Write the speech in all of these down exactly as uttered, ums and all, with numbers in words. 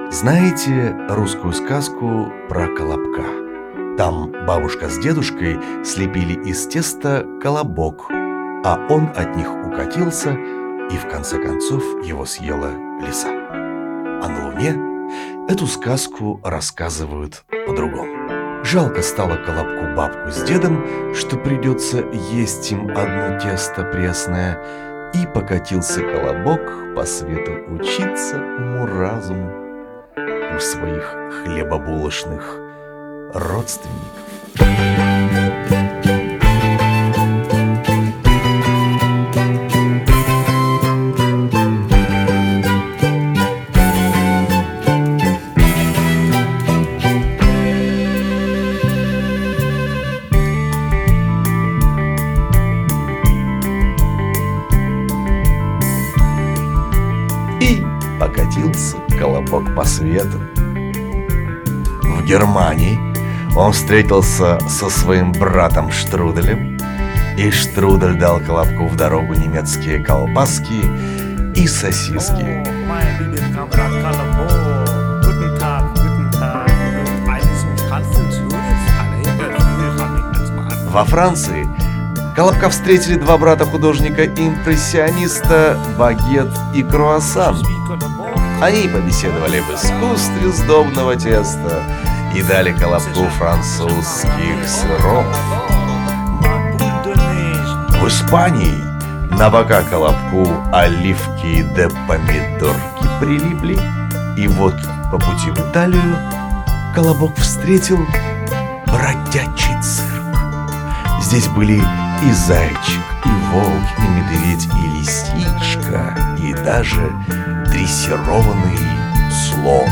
Знаете русскую сказку про Колобка? Там бабушка с дедушкой слепили из теста колобок, а он от них укатился, и в конце концов его съела лиса. А на Луне эту сказку рассказывают по-другому. Жалко стало Колобку бабку с дедом, что придется есть им одно тесто пресное, и покатился Колобок по свету учиться уму-разуму у своих хлебобулочных родственников. И покатился Колобок по свету. В Германии он встретился со своим братом Штруделем, и Штрудель дал Колобку в дорогу немецкие колбаски и сосиски. Во Франции Колобка встретили два брата-художника-импрессиониста Багет и Круассан. Они побеседовали об искусстве сдобного теста и дали Колобку французских сыров. В Испании на бока Колобку оливки да помидорки прилипли, и вот по пути в Италию Колобок встретил бродячий цирк. Здесь были и зайчик, и волк, и медведь, и лисичка, и даже дрессированный слон.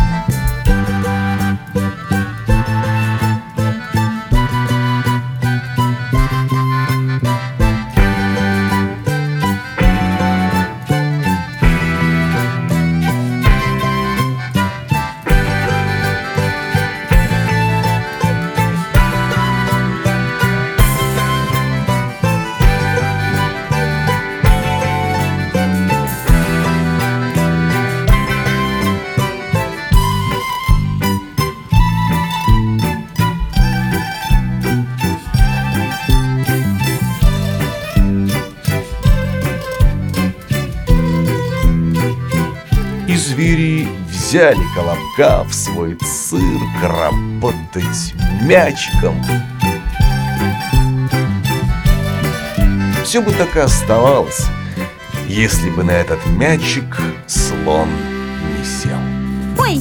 И звери взяли Колобка в свой цирк работать мячиком. Все бы так и оставалось, если бы на этот мячик слон не сел. Ой!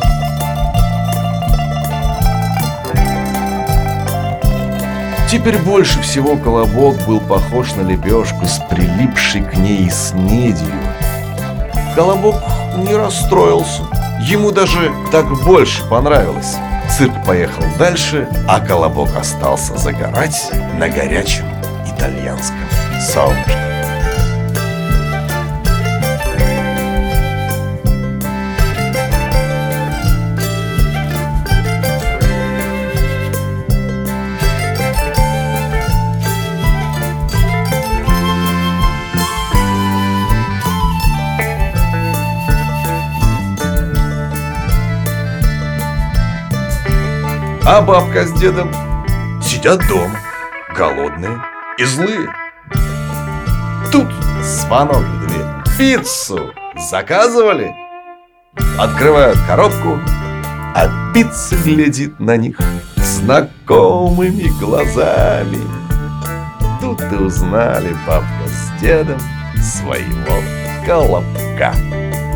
Теперь больше всего Колобок был похож на лепешку с прилипшей к ней снедью. Колобок не расстроился. Ему даже так больше понравилось. Цирк поехал дальше, а Колобок остался загорать на горячем итальянском солнышке. А бабка с дедом сидят дома, голодные и злые. Тут звонок в дверь. Пиццу заказывали? Открывают коробку, а пицца глядит на них знакомыми глазами. Тут и узнали бабка с дедом своего Колобка.